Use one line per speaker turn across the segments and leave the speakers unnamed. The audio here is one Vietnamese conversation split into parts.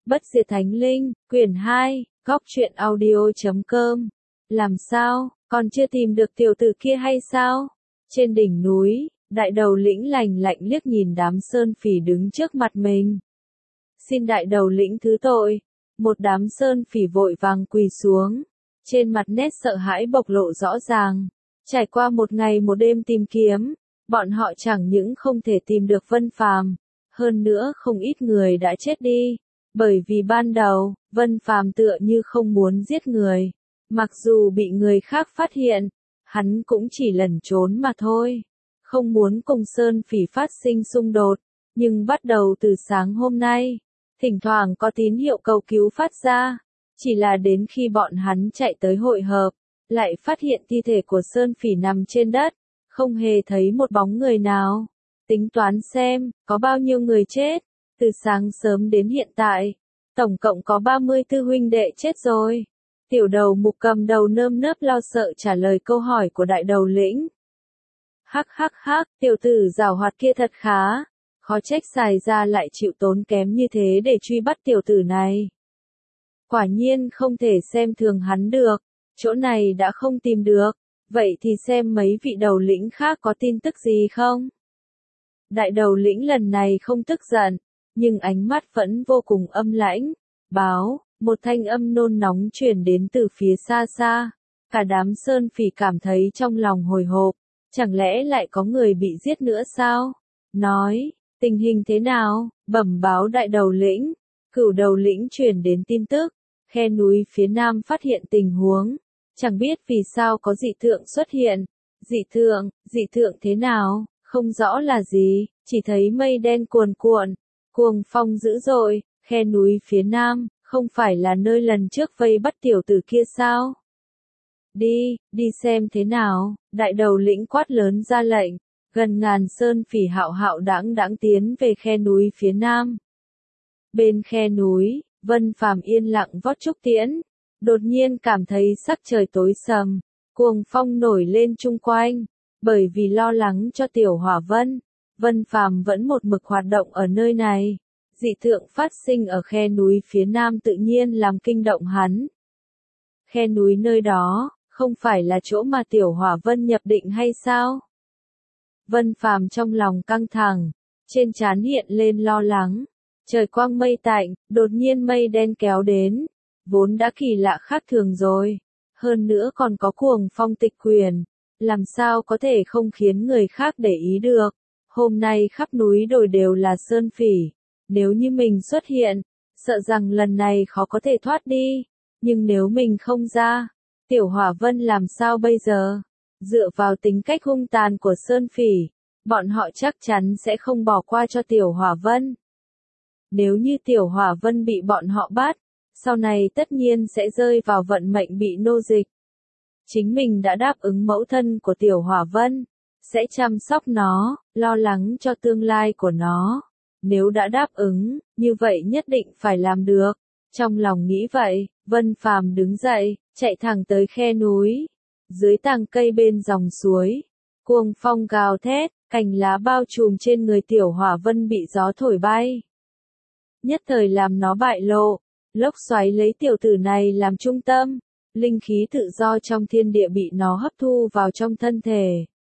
Bất diệt thánh linh, quyển 2, góc truyện audio.com. Làm sao, còn chưa tìm được tiểu tử kia hay sao? Trên đỉnh núi, đại đầu lĩnh lạnh lạnh liếc nhìn đám sơn phỉ đứng trước mặt mình. Xin đại đầu lĩnh thứ tội. Một đám sơn phỉ vội vàng quỳ xuống. Trên mặt nét sợ hãi bộc lộ rõ ràng. Trải qua một ngày một đêm tìm kiếm, bọn họ chẳng những không thể tìm được Vân Phàm, hơn nữa không ít người đã chết đi. Bởi vì ban đầu, Vân Phàm tựa như không muốn giết người. Mặc dù bị người khác phát hiện, hắn cũng chỉ lẩn trốn mà thôi. Không muốn cùng sơn phỉ phát sinh xung đột, nhưng bắt đầu từ sáng hôm nay, thỉnh thoảng có tín hiệu cầu cứu phát ra. Chỉ là đến khi bọn hắn chạy tới hội hợp, lại phát hiện thi thể của sơn phỉ nằm trên đất, không hề thấy một bóng người nào. Tính toán xem, có bao nhiêu người chết, từ sáng sớm đến hiện tại, tổng cộng có 34 huynh đệ chết rồi. Tiểu đầu mục cầm đầu nơm nớp lo sợ trả lời câu hỏi của đại đầu lĩnh. Hắc hắc hắc, tiểu tử giảo hoạt kia thật khá, khó trách xài ra lại chịu tốn kém như thế để truy bắt tiểu tử này. Quả nhiên không thể xem thường hắn được, chỗ này đã không tìm được, vậy thì xem mấy vị đầu lĩnh khác có tin tức gì không? Đại đầu lĩnh lần này không tức giận, nhưng ánh mắt vẫn vô cùng âm lãnh. Báo, một thanh âm nôn nóng truyền đến từ phía xa xa. Cả đám sơn phỉ cảm thấy trong lòng hồi hộp, chẳng lẽ lại có người bị giết nữa sao? Nói, tình hình thế nào? Bẩm báo đại đầu lĩnh. Cửu đầu lĩnh truyền đến tin tức, khe núi phía nam phát hiện tình huống, chẳng biết vì sao có dị tượng xuất hiện. Dị tượng thế nào? Không rõ là gì, chỉ thấy mây đen cuồn cuộn, cuồng phong dữ dội, khe núi phía nam, không phải là nơi lần trước vây bắt tiểu tử kia sao? Đi xem thế nào, đại đầu lĩnh quát lớn ra lệnh, gần ngàn sơn phỉ hạo hạo đãng đãng tiến về khe núi phía nam. Bên khe núi, Vân Phàm yên lặng vót trúc tiễn, đột nhiên cảm thấy sắc trời tối sầm, cuồng phong nổi lên chung quanh. Bởi vì lo lắng cho Tiểu Hỏa Vân, Vân Phàm vẫn một mực hoạt động ở nơi này. Dị tượng phát sinh ở khe núi phía nam tự nhiên làm kinh động hắn. Khe núi nơi đó, không phải là chỗ mà Tiểu Hỏa Vân nhập định hay sao? Vân Phàm trong lòng căng thẳng, trên trán hiện lên lo lắng. Trời quang mây tạnh, đột nhiên mây đen kéo đến, vốn đã kỳ lạ khác thường rồi. Hơn nữa còn có cuồng phong tịch quyền. Làm sao có thể không khiến người khác để ý được. Hôm nay khắp núi đồi đều là sơn phỉ. Nếu như mình xuất hiện, sợ rằng lần này khó có thể thoát đi. Nhưng nếu mình không ra, Tiểu Hỏa Vân làm sao bây giờ? Dựa vào tính cách hung tàn của sơn phỉ, bọn họ chắc chắn sẽ không bỏ qua cho Tiểu Hỏa Vân. Nếu như Tiểu Hỏa Vân bị bọn họ bắt, sau này tất nhiên sẽ rơi vào vận mệnh bị nô dịch. Chính mình đã đáp ứng mẫu thân của Tiểu Hỏa Vân, sẽ chăm sóc nó, lo lắng cho tương lai của nó. Nếu đã đáp ứng, như vậy nhất định phải làm được. Trong lòng nghĩ vậy, Vân Phàm đứng dậy, chạy thẳng tới khe núi. Dưới tàng cây bên dòng suối, cuồng phong gào thét, cành lá bao trùm trên người Tiểu Hỏa Vân bị gió thổi bay. Nhất thời làm nó bại lộ, lốc xoáy lấy tiểu tử này làm trung tâm. Linh khí tự do trong thiên địa bị nó hấp thu vào trong thân thể.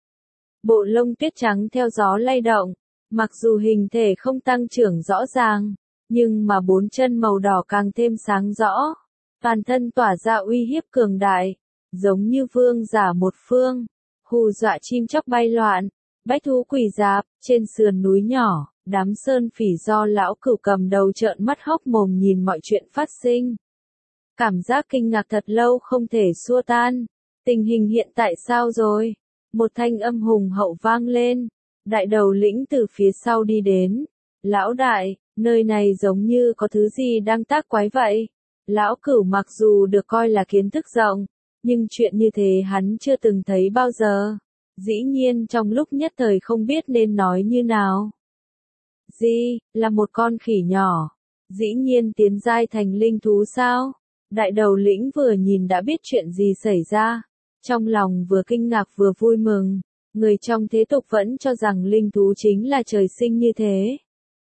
Bộ lông tuyết trắng theo gió lay động, mặc dù hình thể không tăng trưởng rõ ràng, nhưng mà bốn chân màu đỏ càng thêm sáng rõ. Toàn thân tỏa ra uy hiếp cường đại, giống như vương giả một phương, hù dọa chim chóc bay loạn, bách thú quỷ dạp. Trên sườn núi nhỏ, đám sơn phỉ do lão cửu cầm đầu trợn mắt hốc mồm nhìn mọi chuyện phát sinh. Cảm giác kinh ngạc thật lâu không thể xua tan. Tình hình hiện tại sao rồi? Một thanh âm hùng hậu vang lên. Đại đầu lĩnh từ phía sau đi đến. Lão đại, nơi này giống như có thứ gì đang tác quái vậy. Lão cửu mặc dù được coi là kiến thức rộng, nhưng chuyện như thế hắn chưa từng thấy bao giờ. Dĩ nhiên trong lúc nhất thời không biết nên nói như nào. Là một con khỉ nhỏ. Dĩ nhiên tiến giai thành linh thú sao? Đại đầu lĩnh vừa nhìn đã biết chuyện gì xảy ra. Trong lòng vừa kinh ngạc vừa vui mừng. Người trong thế tục vẫn cho rằng linh thú chính là trời sinh như thế.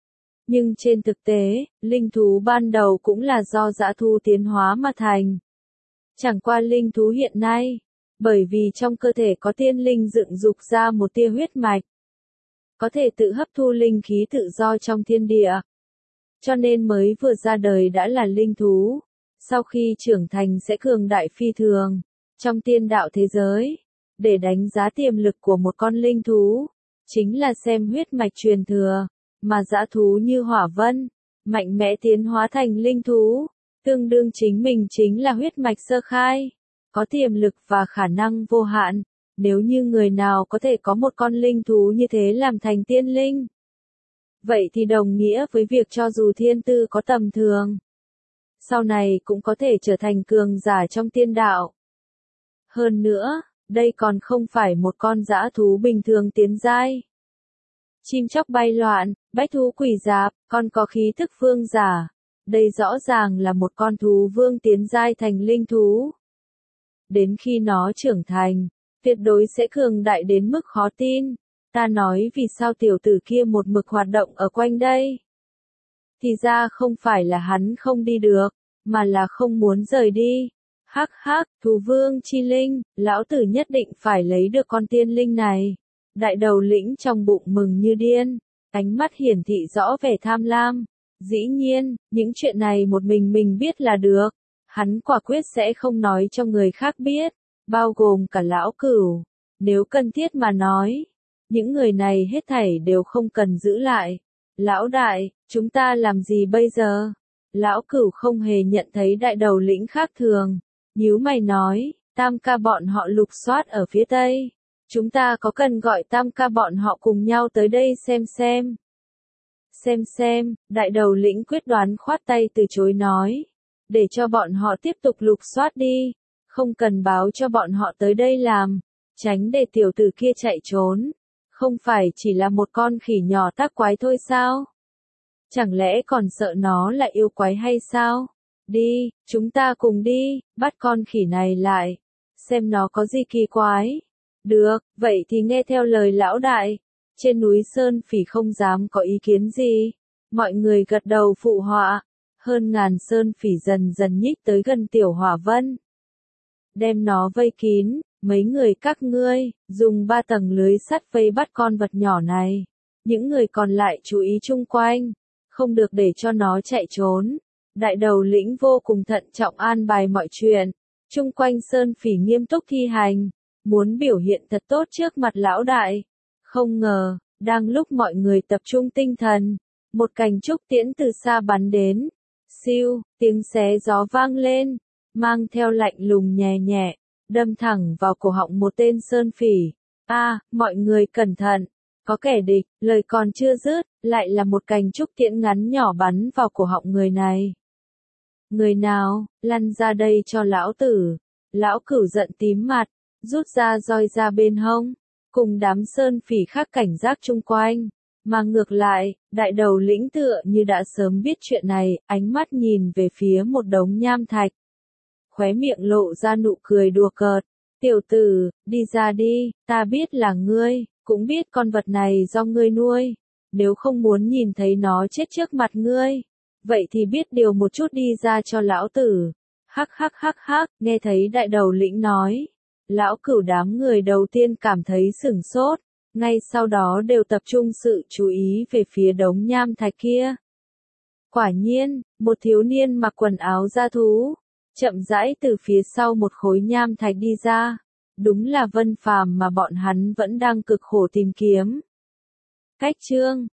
Nhưng trên thực tế, linh thú ban đầu cũng là do dã thú tiến hóa mà thành. Chẳng qua linh thú hiện nay, bởi vì trong cơ thể có tiên linh dựng dục ra một tia huyết mạch, có thể tự hấp thu linh khí tự do trong thiên địa, cho nên mới vừa ra đời đã là linh thú, sau khi trưởng thành sẽ cường đại phi thường. Trong tiên đạo thế giới, để đánh giá tiềm lực của một con linh thú, chính là xem huyết mạch truyền thừa, mà dã thú như Hỏa Vân, mạnh mẽ tiến hóa thành linh thú, tương đương chính mình chính là huyết mạch sơ khai, có tiềm lực và khả năng vô hạn. Nếu như người nào có thể có một con linh thú như thế làm thành tiên linh, vậy thì đồng nghĩa với việc cho dù thiên tư có tầm thường, sau này cũng có thể trở thành cường giả trong tiên đạo. Hơn nữa, đây còn không phải một con dã thú bình thường tiến giai. Chim chóc bay loạn, bách thú quỷ dạp, còn có khí thức vương giả. Đây rõ ràng là một con thú vương tiến giai thành linh thú. Đến khi nó trưởng thành, tuyệt đối sẽ cường đại đến mức khó tin. Ta nói vì sao tiểu tử kia một mực hoạt động ở quanh đây? Thì ra không phải là hắn không đi được, mà là không muốn rời đi. Hắc hắc, thú vương chi linh, lão tử nhất định phải lấy được con tiên linh này. Đại đầu lĩnh trong bụng mừng như điên, ánh mắt hiển thị rõ vẻ tham lam. Dĩ nhiên, những chuyện này một mình biết là được. Hắn quả quyết sẽ không nói cho người khác biết, bao gồm cả lão cửu. Nếu cần thiết mà nói, những người này hết thảy đều không cần giữ lại. Lão đại, chúng ta làm gì bây giờ? Lão cửu không hề nhận thấy đại đầu lĩnh khác thường. Nhíu mày nói, Tam ca bọn họ lục soát ở phía tây. Chúng ta có cần gọi Tam ca bọn họ cùng nhau tới đây xem. Xem, đại đầu lĩnh quyết đoán khoát tay từ chối nói. Để cho bọn họ tiếp tục lục soát đi. Không cần báo cho bọn họ tới đây làm. Tránh để tiểu tử kia chạy trốn. Không phải chỉ là một con khỉ nhỏ tác quái thôi sao? Chẳng lẽ còn sợ nó là yêu quái hay sao? Đi, chúng ta cùng đi, bắt con khỉ này lại. Xem nó có gì kỳ quái. Được, vậy thì nghe theo lời lão đại. Trên núi Sơn Phỉ không dám có ý kiến gì. Mọi người gật đầu phụ họa. Hơn ngàn Sơn Phỉ dần dần nhích tới gần Tiểu Hỏa Vân. Đem nó vây kín, mấy người các ngươi, dùng 3 tầng lưới sắt vây bắt con vật nhỏ này. Những người còn lại chú ý chung quanh, không được để cho nó chạy trốn. Đại đầu lĩnh vô cùng thận trọng an bài mọi chuyện. Chung quanh Sơn Phỉ nghiêm túc thi hành, muốn biểu hiện thật tốt trước mặt lão đại. Không ngờ, đang lúc mọi người tập trung tinh thần, một cành trúc tiễn từ xa bắn đến. Siêu, tiếng xé gió vang lên, mang theo lạnh lùng nhẹ nhẹ, đâm thẳng vào cổ họng một tên Sơn Phỉ. Mọi người cẩn thận, có kẻ địch, lời còn chưa dứt, lại là một cành trúc tiễn ngắn nhỏ bắn vào cổ họng người này. Người nào, lăn ra đây cho lão tử. Lão cửu giận tím mặt, rút ra roi ra bên hông, cùng đám Sơn Phỉ khác cảnh giác chung quanh. Mà ngược lại, đại đầu lĩnh tựa như đã sớm biết chuyện này, ánh mắt nhìn về phía một đống nham thạch. Khóe miệng lộ ra nụ cười đùa cợt. Tiểu tử, đi ra đi, ta biết là ngươi, cũng biết con vật này do ngươi nuôi. Nếu không muốn nhìn thấy nó chết trước mặt ngươi, vậy thì biết điều một chút đi ra cho lão tử. Hắc, nghe thấy đại đầu lĩnh nói. Lão cửu đám người đầu tiên cảm thấy sửng sốt, ngay sau đó đều tập trung sự chú ý về phía đống nham thạch kia. Quả nhiên, một thiếu niên mặc quần áo da thú, chậm rãi từ phía sau một khối nham thạch đi ra. Đúng là Vân Phàm mà bọn hắn vẫn đang cực khổ tìm kiếm. Cách chương